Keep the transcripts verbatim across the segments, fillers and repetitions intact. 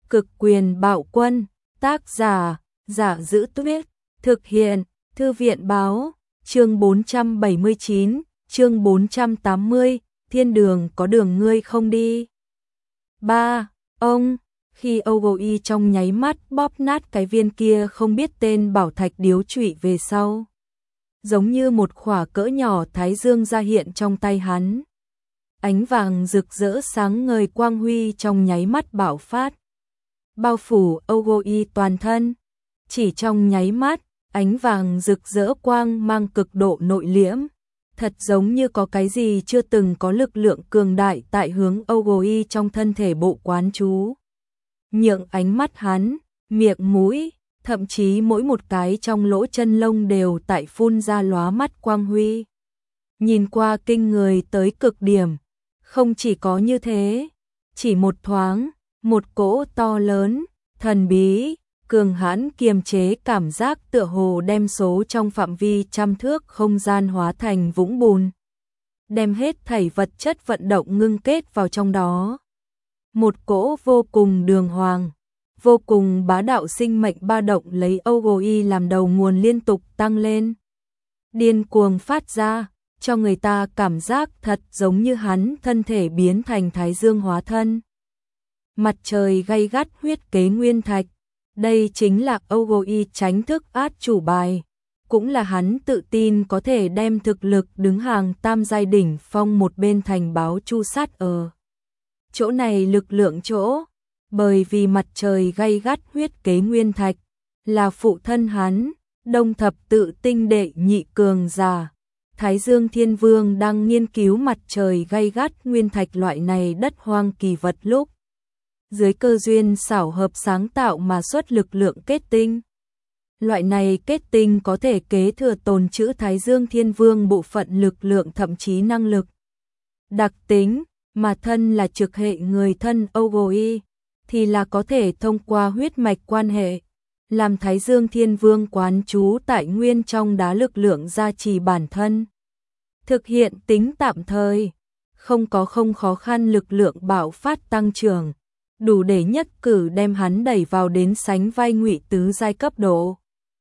Cực quyền bạo quân, tác giả, Giả Giữ Tuyết, thực hiện, Thư viện báo, chương bốn trăm bảy mươi chín, chương bốn trăm tám mươi, thiên đường có đường ngươi không đi. ba. Ông, khi Ogoi trong nháy mắt bóp nát cái viên kia không biết tên bảo thạch điếu trụy về sau. Giống như một khỏa cỡ nhỏ thái dương ra hiện trong tay hắn. Ánh vàng rực rỡ sáng ngời quang huy trong nháy mắt bạo phát. Bao phủ Ogoi toàn thân. Chỉ trong nháy mắt, ánh vàng rực rỡ quang mang cực độ nội liễm. Thật giống như có cái gì chưa từng có lực lượng cường đại tại hướng Ogoi trong thân thể bộ quán chú. Nhượng ánh mắt hắn, miệng mũi, thậm chí mỗi một cái trong lỗ chân lông đều tại phun ra lóa mắt quang huy. Nhìn qua kinh người tới cực điểm. Không chỉ có như thế, chỉ một thoáng, một cỗ to lớn, thần bí, cường hãn kiềm chế cảm giác tựa hồ đem số trong phạm vi trăm thước không gian hóa thành vũng bùn. Đem hết thảy vật chất vận động ngưng kết vào trong đó. Một cỗ vô cùng đường hoàng, vô cùng bá đạo sinh mệnh ba động lấy Ogoi làm đầu nguồn liên tục tăng lên. Điên cuồng phát ra, cho người ta cảm giác thật giống như hắn thân thể biến thành thái dương hóa thân. Mặt trời gay gắt huyết kế nguyên thạch, đây chính là Ogoi tránh thức át chủ bài, cũng là hắn tự tin có thể đem thực lực đứng hàng tam giai đỉnh phong một bên thành báo chu sát ở. Chỗ này lực lượng chỗ, bởi vì mặt trời gay gắt huyết kế nguyên thạch, là phụ thân hắn, đông thập tự tinh đệ nhị cường giả. Thái Dương Thiên Vương đang nghiên cứu mặt trời gay gắt nguyên thạch loại này đất hoang kỳ vật lúc. Dưới cơ duyên xảo hợp sáng tạo mà xuất lực lượng kết tinh. Loại này kết tinh có thể kế thừa tồn trữ Thái Dương Thiên Vương bộ phận lực lượng thậm chí năng lực. Đặc tính, mà thân là trực hệ người thân Ogoi, thì là có thể thông qua huyết mạch quan hệ. Làm Thái Dương Thiên Vương quán trú tại nguyên trong đá lực lượng gia trì bản thân. Thực hiện tính tạm thời, không có không khó khăn lực lượng bạo phát tăng trưởng, đủ để nhất cử đem hắn đẩy vào đến sánh vai ngụy tứ giai cấp độ.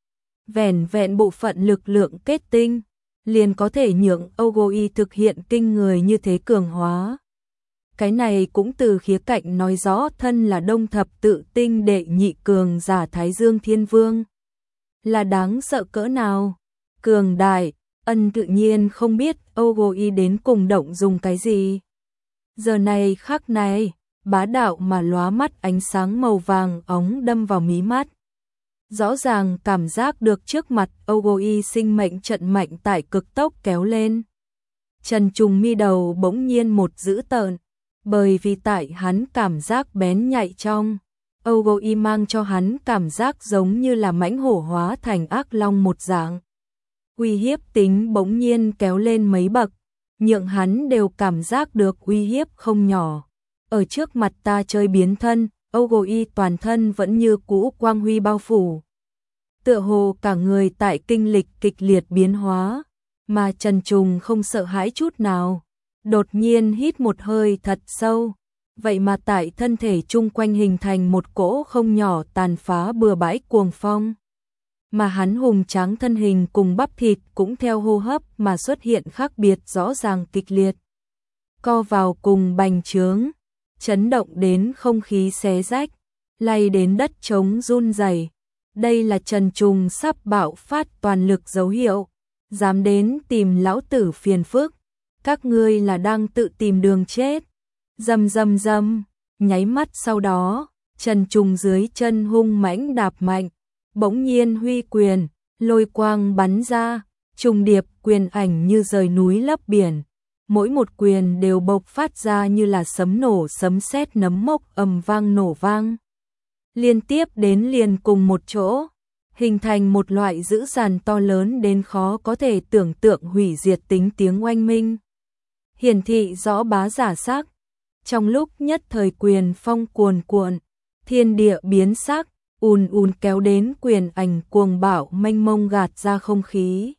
Vẻn vẹn bộ phận lực lượng kết tinh, liền có thể nhượng Ogoi thực hiện kinh người như thế cường hóa. Cái này cũng từ khía cạnh nói rõ thân là đông thập tự tinh đệ nhị cường giả Thái Dương Thiên Vương. Là đáng sợ cỡ nào? Cường đại, ân tự nhiên không biết Ogoi đến cùng động dùng cái gì. Giờ này khắc này, bá đạo mà lóa mắt ánh sáng màu vàng óng đâm vào mí mắt. Rõ ràng cảm giác được trước mặt Ogoi sinh mệnh trận mạnh tại cực tốc kéo lên. Trần Trùng mi đầu bỗng nhiên một dữ tợn. Bởi vì tại hắn cảm giác bén nhạy trong, Ogoi mang cho hắn cảm giác giống như là mãnh hổ hóa thành ác long một dạng. Uy hiếp tính bỗng nhiên kéo lên mấy bậc, nhượng hắn đều cảm giác được uy hiếp không nhỏ. Ở trước mặt ta chơi biến thân, Ogoi toàn thân vẫn như cũ quang huy bao phủ. Tựa hồ cả người tại kinh lịch kịch liệt biến hóa, mà Trần Trùng không sợ hãi chút nào. Đột nhiên hít một hơi thật sâu, vậy mà tại thân thể chung quanh hình thành một cỗ không nhỏ tàn phá bừa bãi cuồng phong. Mà hắn hùng tráng thân hình cùng bắp thịt cũng theo hô hấp mà xuất hiện khác biệt rõ ràng kịch liệt. Co vào cùng bành trướng, chấn động đến không khí xé rách, lay đến đất trống run rẩy. Đây là Trần Trùng sắp bạo phát toàn lực dấu hiệu, dám đến tìm lão tử phiền phức. Các ngươi là đang tự tìm đường chết. Dầm dầm dầm, nháy mắt sau đó, Trần Trùng dưới chân hung mãnh đạp mạnh, bỗng nhiên huy quyền, lôi quang bắn ra, trùng điệp quyền ảnh như rời núi lấp biển. Mỗi một quyền đều bộc phát ra như là sấm nổ sấm sét nấm mốc ầm vang nổ vang. Liên tiếp đến liền cùng một chỗ, hình thành một loại dữ dằn to lớn đến khó có thể tưởng tượng hủy diệt tính tiếng oanh minh. Hiển thị rõ bá giả sắc, trong lúc nhất thời quyền phong cuồn cuộn, thiên địa biến sắc, ùn ùn kéo đến quyền ảnh cuồng bạo mênh mông gạt ra không khí.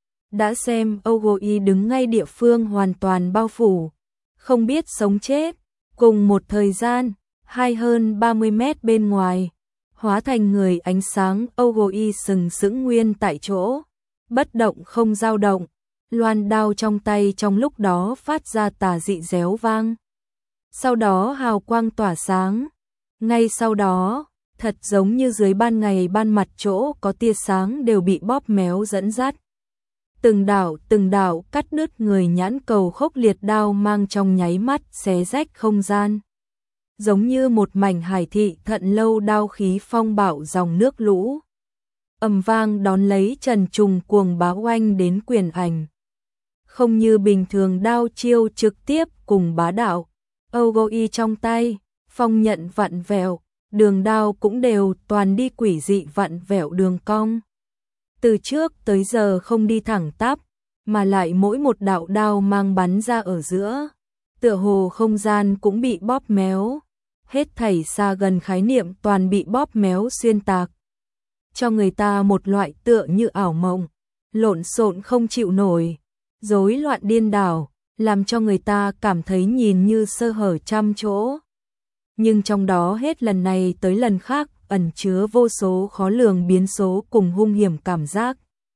Đã xem Ogoi đứng ngay địa phương hoàn toàn bao phủ, không biết sống chết, cùng một thời gian, hai hơn ba mươi mét bên ngoài, hóa thành người ánh sáng. Ogoi sừng sững nguyên tại chỗ, bất động không dao động, loan đao trong tay trong lúc đó phát ra tà dị réo vang. Sau đó hào quang tỏa sáng, ngay sau đó, thật giống như dưới ban ngày ban mặt chỗ có tia sáng đều bị bóp méo dẫn dắt. Từng đạo từng đạo cắt đứt người nhãn cầu khốc liệt đao mang trong nháy mắt xé rách không gian. Giống như một mảnh hải thị thận lâu đao khí phong bạo dòng nước lũ. Ầm vang đón lấy Trần Trùng cuồng bá oanh đến quyền ảnh. Không như bình thường đao chiêu trực tiếp cùng bá đạo. Ogoi trong tay, phong nhận vặn vẹo, đường đao cũng đều toàn đi quỷ dị vặn vẹo đường cong. Từ trước tới giờ không đi thẳng tắp, mà lại mỗi một đạo đao mang bắn ra ở giữa. Tựa hồ không gian cũng bị bóp méo, hết thảy xa gần khái niệm toàn bị bóp méo xuyên tạc. Cho người ta một loại tựa như ảo mộng, lộn xộn không chịu nổi, rối loạn điên đảo, làm cho người ta cảm thấy nhìn như sơ hở trăm chỗ. Nhưng trong đó hết lần này tới lần khác ẩn chứa vô số khó lường biến số cùng hung hiểm cảm giác.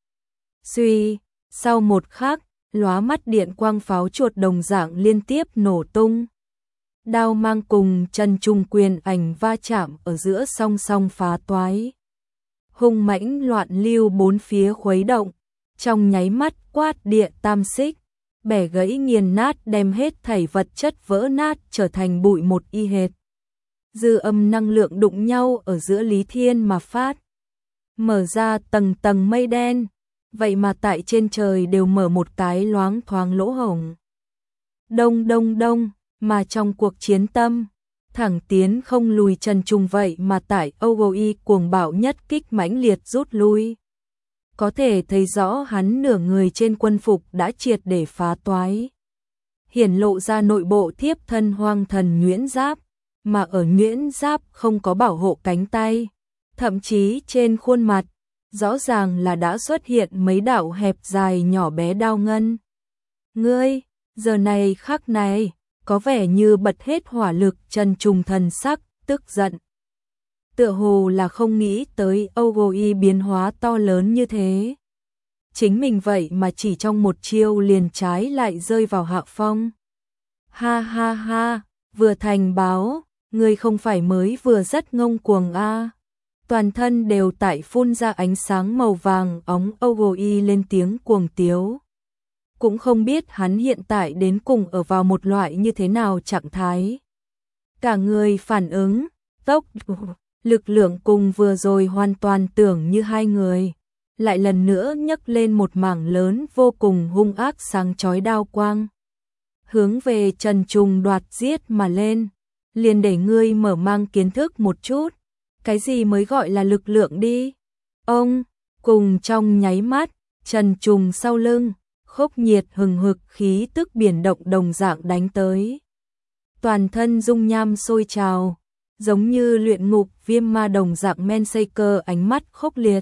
Suy, sau một khắc, lóa mắt điện quang pháo chuột đồng dạng liên tiếp nổ tung. Đao mang cùng Trần Trùng quyền ảnh va chạm ở giữa song song phá toái. Hung mãnh loạn lưu bốn phía khuấy động, trong nháy mắt quát địa tam xích, bẻ gãy nghiền nát đem hết thảy vật chất vỡ nát trở thành bụi một y hệt. Dư âm năng lượng đụng nhau ở giữa Lý Thiên mà phát, mở ra tầng tầng mây đen, vậy mà tại trên trời đều mở một cái loáng thoáng lỗ hổng. Đông đông đông, mà trong cuộc chiến tâm, thẳng tiến không lùi Trần Trùng vậy mà tại Ogoi cuồng bạo nhất kích mãnh liệt rút lui. Có thể thấy rõ hắn nửa người trên quân phục đã triệt để phá toái. Hiển lộ ra nội bộ thiếp thân hoang thần nhuyễn giáp, mà ở nhuyễn giáp không có bảo hộ cánh tay, thậm chí trên khuôn mặt, rõ ràng là đã xuất hiện mấy đạo hẹp dài nhỏ bé đao ngân. Ngươi, giờ này khắc này, có vẻ như bật hết hỏa lực. Trần Trùng thần sắc, tức giận. Tựa hồ là không nghĩ tới Ogoi biến hóa to lớn như thế. Chính mình vậy mà chỉ trong một chiêu liền trái lại rơi vào hạ phong. Ha ha ha, vừa thành báo, ngươi không phải mới vừa rất ngông cuồng a? À. Toàn thân đều tại phun ra ánh sáng màu vàng óng. Ogoi lên tiếng cuồng tiếu. Cũng không biết hắn hiện tại đến cùng ở vào một loại như thế nào trạng thái. Cả người phản ứng, tốc, lực lượng cùng vừa rồi hoàn toàn tưởng như hai người. Lại lần nữa nhấc lên một mảng lớn vô cùng hung ác sáng chói đao quang. Hướng về Trần Trùng đoạt giết mà lên. Liền để ngươi mở mang kiến thức một chút. Cái gì mới gọi là lực lượng đi. Ông, cùng trong nháy mắt, Trần Trùng sau lưng. Khốc nhiệt hừng hực khí tức biển động đồng dạng đánh tới. Toàn thân dung nham sôi trào, giống như luyện ngục viêm ma đồng dạng men xây cơ ánh mắt khốc liệt.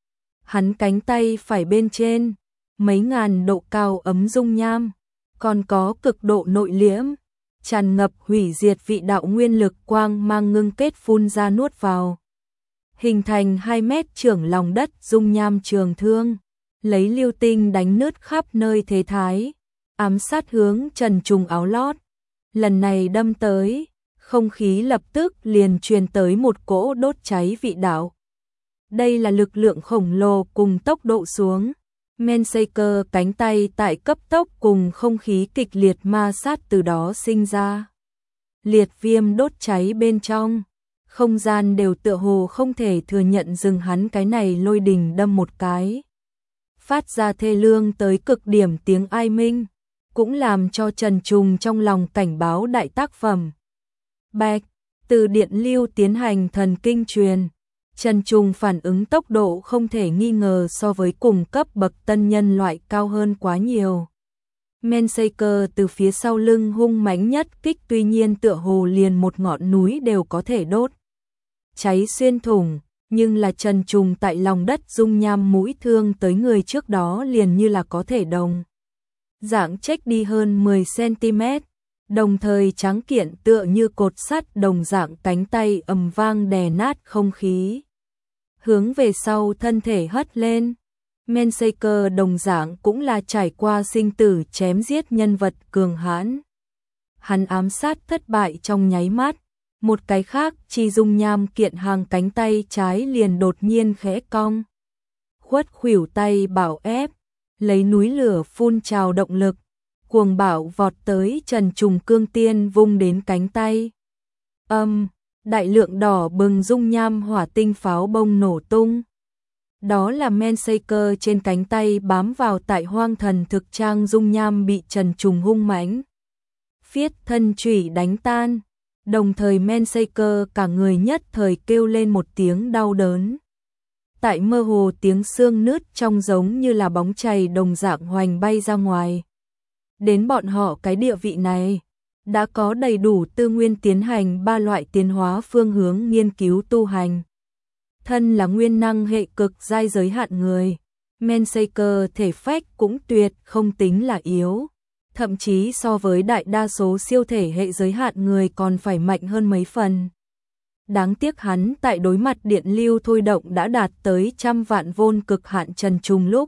Hắn cánh tay phải bên trên, mấy ngàn độ cao ấm dung nham, còn có cực độ nội liễm, tràn ngập hủy diệt vị đạo nguyên lực quang mang ngưng kết phun ra nuốt vào. Hình thành hai mét trưởng lòng đất dung nham trường thương. Lấy lưu tinh đánh nứt khắp nơi thế thái, ám sát hướng Trần Trùng áo lót. Lần này đâm tới, không khí lập tức liền truyền tới một cỗ đốt cháy vị đạo. Đây là lực lượng khổng lồ cùng tốc độ xuống. Mensaker cánh tay tại cấp tốc cùng không khí kịch liệt ma sát từ đó sinh ra. Liệt viêm đốt cháy bên trong, không gian đều tựa hồ không thể thừa nhận dừng hắn cái này lôi đình đâm một cái. Phát ra thê lương tới cực điểm tiếng ai minh, cũng làm cho Trần Trùng trong lòng cảnh báo đại tác phẩm. Bạch, từ điện lưu tiến hành thần kinh truyền, Trần Trùng phản ứng tốc độ không thể nghi ngờ so với cùng cấp bậc tân nhân loại cao hơn quá nhiều. Mensaker từ phía sau lưng hung mãnh nhất kích tuy nhiên tựa hồ liền một ngọn núi đều có thể đốt. Cháy xuyên thủng. Nhưng là Trần Trùng tại lòng đất dung nham mũi thương tới người trước đó liền như là có thể đồng. Dạng trách đi hơn mười xăng ti mét, đồng thời tráng kiện tựa như cột sắt đồng dạng cánh tay ầm vang đè nát không khí. Hướng về sau thân thể hất lên. Menseker đồng dạng cũng là trải qua sinh tử chém giết nhân vật cường hãn. Hắn ám sát thất bại trong nháy mắt, một cái khác chi dung nham kiện hàng cánh tay trái liền đột nhiên khẽ cong. Khuất khuỷu tay bảo ép, lấy núi lửa phun trào động lực, cuồng bạo vọt tới Trần Trùng Cương Tiên vung đến cánh tay. Âm, đại lượng đỏ bừng dung nham hỏa tinh pháo bông nổ tung. Đó là Menseker trên cánh tay bám vào tại hoang thần thực trang dung nham bị Trần Trùng hung mãnh phiết thân chủy đánh tan, đồng thời Menseker cả người nhất thời kêu lên một tiếng đau đớn. Tại mơ hồ tiếng xương nứt trong giống như là bóng chày đồng dạng hoành bay ra ngoài. Đến bọn họ cái địa vị này, đã có đầy đủ tư nguyên tiến hành ba loại tiến hóa phương hướng nghiên cứu tu hành. Thân là nguyên năng hệ cực giai giới hạn người, Menseker thể phách cũng tuyệt không tính là yếu, thậm chí so với đại đa số siêu thể hệ giới hạn người còn phải mạnh hơn mấy phần. Đáng tiếc hắn tại đối mặt điện lưu thôi động đã đạt tới trăm vạn vôn cực hạn Trần Trùng lúc,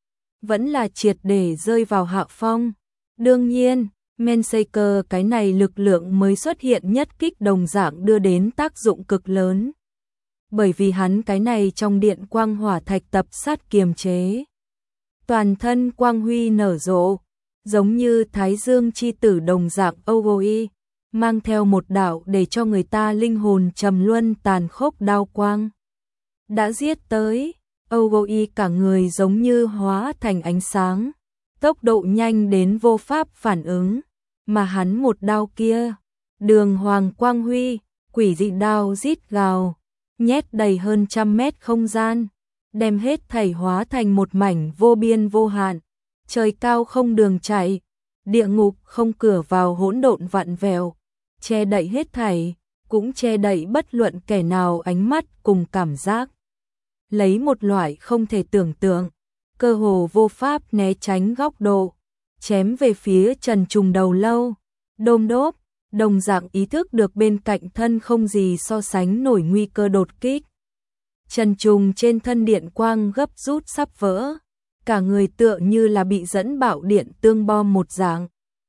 vẫn là triệt để rơi vào hạ phong. Đương nhiên, Menseker cái này lực lượng mới xuất hiện nhất kích đồng dạng đưa đến tác dụng cực lớn. Bởi vì hắn cái này trong điện quang hỏa thạch tập sát kiềm chế. Toàn thân quang huy nở rộ, giống như Thái Dương chi tử đồng dạng Ogoi, mang theo một đạo để cho người ta linh hồn trầm luân tàn khốc đao quang. Đã giết tới, Ogoi cả người giống như hóa thành ánh sáng, tốc độ nhanh đến vô pháp phản ứng, mà hắn một đao kia, đường hoàng quang huy, quỷ dị đao rít gào, nhét đầy hơn trăm mét không gian, đem hết thảy hóa thành một mảnh vô biên vô hạn, trời cao không đường chạy, địa ngục không cửa vào hỗn độn vặn vẹo, che đậy hết thảy, cũng che đậy bất luận kẻ nào ánh mắt cùng cảm giác. Lấy một loại không thể tưởng tượng, cơ hồ vô pháp né tránh góc độ, chém về phía Trần Trùng đầu lâu, đôm đốp, đồng dạng ý thức được bên cạnh thân không gì so sánh nổi nguy cơ đột kích. Trần Trùng trên thân điện quang gấp rút sắp vỡ, cả người tựa như là bị dẫn bạo điện tương bom một dạng.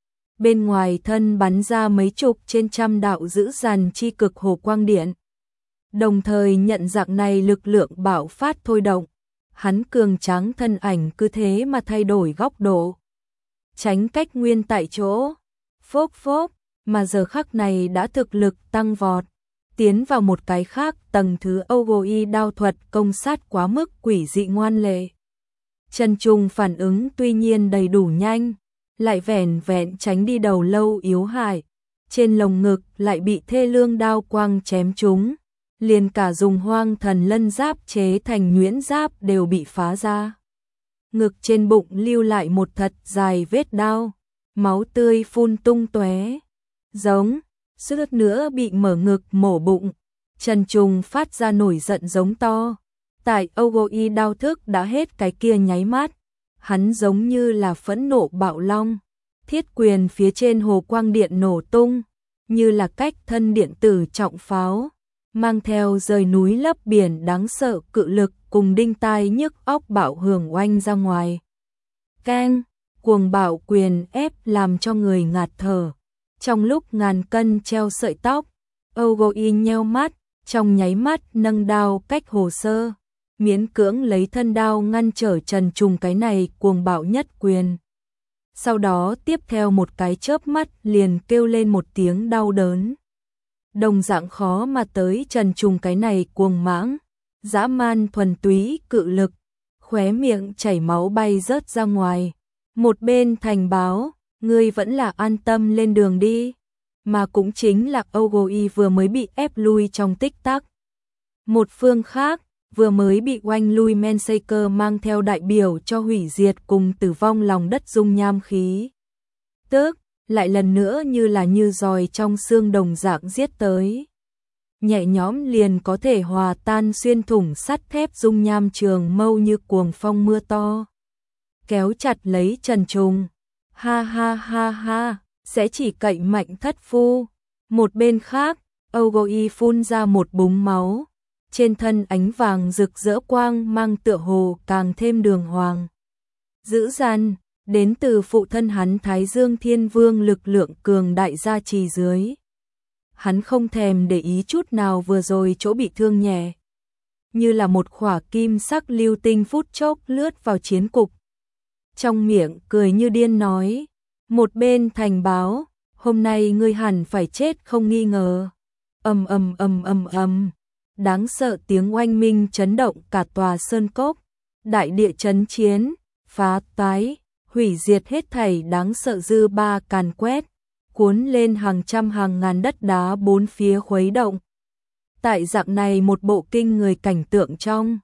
Bên ngoài thân bắn ra mấy chục trên trăm đạo dữ dằn chi cực hồ quang điện. Đồng thời nhận dạng này lực lượng bạo phát thôi động, hắn cường tráng thân ảnh cứ thế mà thay đổi góc độ. Tránh cách nguyên tại chỗ, phốc phốc, mà giờ khắc này đã thực lực tăng vọt, tiến vào một cái khác tầng thứ. Ogoi đao thuật công sát quá mức quỷ dị ngoan lệ. Trần Trùng phản ứng tuy nhiên đầy đủ nhanh, lại vẻn vẹn tránh đi đầu lâu yếu hại, trên lồng ngực lại bị thê lương đao quang chém trúng, liền cả dùng hoang thần lân giáp chế thành nhuyễn giáp đều bị phá ra. Ngực trên bụng lưu lại một thật dài vết đao, máu tươi phun tung tóe. Giống, suýt nữa bị mở ngực mổ bụng. Trần Trùng phát ra nổi giận giống to. Tại Ogoi đao thức đã hết cái kia nháy mắt, hắn giống như là phẫn nộ bạo long, thiết quyền phía trên hồ quang điện nổ tung, như là cách thân điện tử trọng pháo, mang theo rời núi lấp biển đáng sợ cự lực cùng đinh tai nhức óc bạo hưởng oanh ra ngoài. Keng, cuồng bạo quyền ép làm cho người ngạt thở. Trong lúc ngàn cân treo sợi tóc, Ogoi nheo mắt, trong nháy mắt nâng đao cách hồ sơ, miễn cưỡng lấy thân đao ngăn trở Trần Trùng cái này cuồng bạo nhất quyền. Sau đó tiếp theo một cái chớp mắt liền kêu lên một tiếng đau đớn. Đồng dạng khó mà tới Trần Trùng cái này cuồng mãng, dã man thuần túy cự lực, khóe miệng chảy máu bay rớt ra ngoài. Một bên thành báo, ngươi vẫn là an tâm lên đường đi, mà cũng chính là Ogoi vừa mới bị ép lui trong tích tắc. Một phương khác, vừa mới bị oanh lui Menseker mang theo đại biểu cho hủy diệt cùng tử vong lòng đất dung nham khí. Tức, lại lần nữa như là như giòi trong xương đồng dạng giết tới. Nhẹ nhõm liền có thể hòa tan xuyên thủng sắt thép dung nham trường mâu như cuồng phong mưa to. Kéo chặt lấy Trần Trùng. Ha ha ha ha, sẽ chỉ cậy mạnh thất phu. Một bên khác, Ogoi phun ra một búng máu, trên thân ánh vàng rực rỡ quang mang tựa hồ càng thêm đường hoàng. Dữ dằn, đến từ phụ thân hắn Thái Dương Thiên Vương lực lượng cường đại gia trì dưới. Hắn không thèm để ý chút nào vừa rồi chỗ bị thương nhẹ. Như là một khỏa kim sắc lưu tinh phút chốc lướt vào chiến cục. Trong miệng cười như điên nói, một bên thành báo, hôm nay ngươi hẳn phải chết không nghi ngờ. Ầm ầm ầm ầm ầm, đáng sợ tiếng oanh minh chấn động cả tòa sơn cốc, đại địa chấn chiến, phá toái, hủy diệt hết thảy đáng sợ dư ba càn quét, cuốn lên hàng trăm hàng ngàn đất đá bốn phía khuấy động. Tại dạng này một bộ kinh người cảnh tượng trong,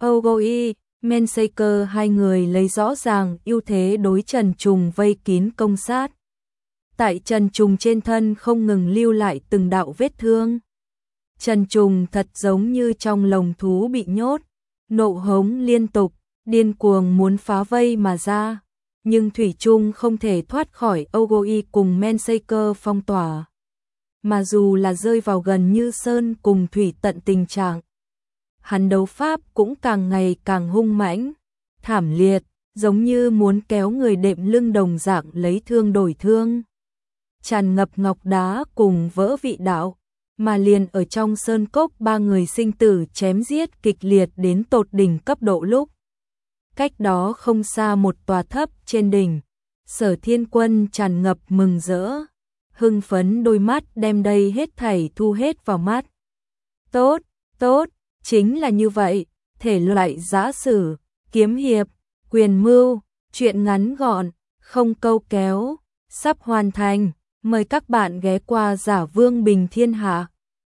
Ogoi, Mensaker hai người lấy rõ ràng ưu thế đối Trần Trùng vây kín công sát. Tại Trần Trùng trên thân không ngừng lưu lại từng đạo vết thương. Trần Trùng thật giống như trong lồng thú bị nhốt, nộ hống liên tục, điên cuồng muốn phá vây mà ra, nhưng thủy chung không thể thoát khỏi Ogoi cùng Mensaker phong tỏa. Mà dù là rơi vào gần như sơn cùng thủy tận tình trạng, hắn đấu pháp cũng càng ngày càng hung mãnh, thảm liệt, giống như muốn kéo người đệm lưng đồng dạng lấy thương đổi thương. Tràn ngập ngọc đá cùng vỡ vị đạo, mà liền ở trong sơn cốc ba người sinh tử chém giết kịch liệt đến tột đỉnh cấp độ lúc. Cách đó không xa một tòa thấp trên đỉnh, Sở Thiên Quân tràn ngập mừng rỡ, hưng phấn đôi mắt đem đây hết thảy thu hết vào mắt. Tốt, tốt, chính là như vậy, thể loại giã sử, kiếm hiệp, quyền mưu, truyện ngắn gọn, không câu kéo, sắp hoàn thành, mời các bạn ghé qua Giả Vương Bình Thiên Hạ.